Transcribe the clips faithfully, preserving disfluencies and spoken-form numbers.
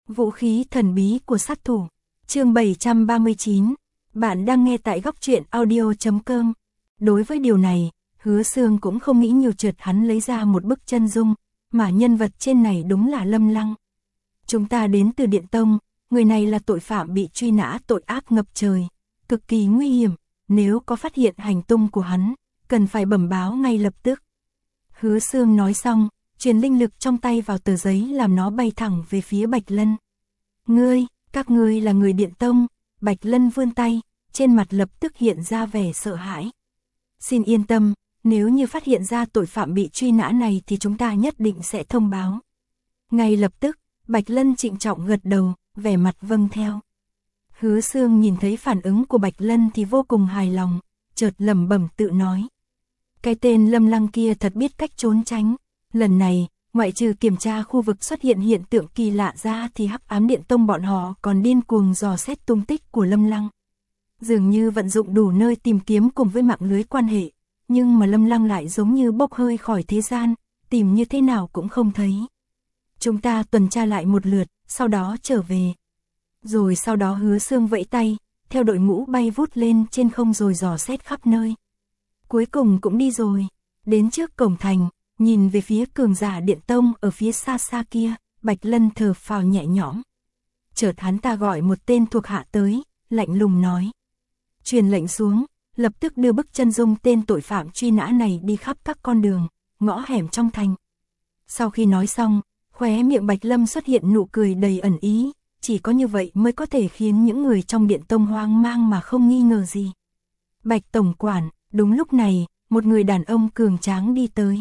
Vũ khí thần bí của sát thủ. Chương bảy trăm ba mươi chín. Bạn đang nghe tại góc truyện audio chấm com. Đối với điều này, Hứa Xương cũng không nghĩ nhiều, chợt hắn lấy ra một bức chân dung, mà nhân vật trên này đúng là Lâm Lăng. Chúng ta đến từ Điện Tông, người này là tội phạm bị truy nã, tội ác ngập trời, cực kỳ nguy hiểm, nếu có phát hiện hành tung của hắn, cần phải bẩm báo ngay lập tức. Hứa Xương nói xong, truyền linh lực trong tay vào tờ giấy làm nó bay thẳng về phía Bạch Lân. Ngươi, các ngươi là người Điện Tông. Bạch Lân vươn tay, trên mặt lập tức hiện ra vẻ sợ hãi. Xin yên tâm, nếu như phát hiện ra tội phạm bị truy nã này thì chúng ta nhất định sẽ thông báo. Ngay lập tức, Bạch Lân trịnh trọng gật đầu, vẻ mặt vâng theo. Hứa Xương nhìn thấy phản ứng của Bạch Lân thì vô cùng hài lòng, chợt lẩm bẩm tự nói. Cái tên Lâm Lăng kia thật biết cách trốn tránh. Lần này, ngoại trừ kiểm tra khu vực xuất hiện hiện tượng kỳ lạ ra thì Hắc Ám Điện Tông bọn họ còn điên cuồng dò xét tung tích của Lâm Lăng. Dường như vận dụng đủ nơi tìm kiếm cùng với mạng lưới quan hệ, nhưng mà Lâm Lăng lại giống như bốc hơi khỏi thế gian, tìm như thế nào cũng không thấy. Chúng ta tuần tra lại một lượt, sau đó trở về. Rồi sau đó Hứa Xương vẫy tay, theo đội ngũ bay vút lên trên không rồi dò xét khắp nơi. Cuối cùng cũng đi rồi, đến trước cổng thành, nhìn về phía cường giả Điện Tông ở phía xa xa kia, Bạch Lân thở phào nhẹ nhõm. Chợt hắn ta gọi một tên thuộc hạ tới, lạnh lùng nói. Truyền lệnh xuống, lập tức đưa bức chân dung tên tội phạm truy nã này đi khắp các con đường, ngõ hẻm trong thành. Sau khi nói xong, khóe miệng Bạch Lâm xuất hiện nụ cười đầy ẩn ý, chỉ có như vậy mới có thể khiến những người trong Điện Tông hoang mang mà không nghi ngờ gì. Bạch tổng quản, đúng lúc này, một người đàn ông cường tráng đi tới.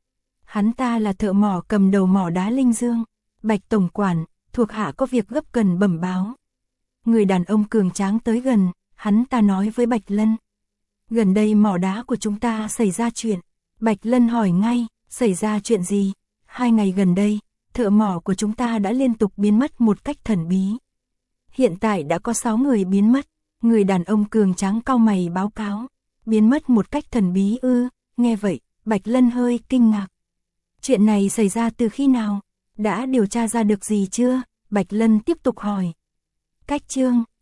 Hắn ta là thợ mỏ cầm đầu mỏ đá Linh Dương. Bạch tổng quản, thuộc hạ có việc gấp cần bẩm báo. Người đàn ông cường tráng tới gần, hắn ta nói với Bạch Lân. Gần đây mỏ đá của chúng ta xảy ra chuyện. Bạch Lân hỏi ngay, xảy ra chuyện gì? Hai ngày gần đây, thợ mỏ của chúng ta đã liên tục biến mất một cách thần bí. Hiện tại đã có sáu người biến mất. Người đàn ông cường tráng cau mày báo cáo. Biến mất một cách thần bí ư? Nghe vậy, Bạch Lân hơi kinh ngạc. Chuyện này xảy ra từ khi nào? Đã điều tra ra được gì chưa? Bạch Lân tiếp tục hỏi. Cách chương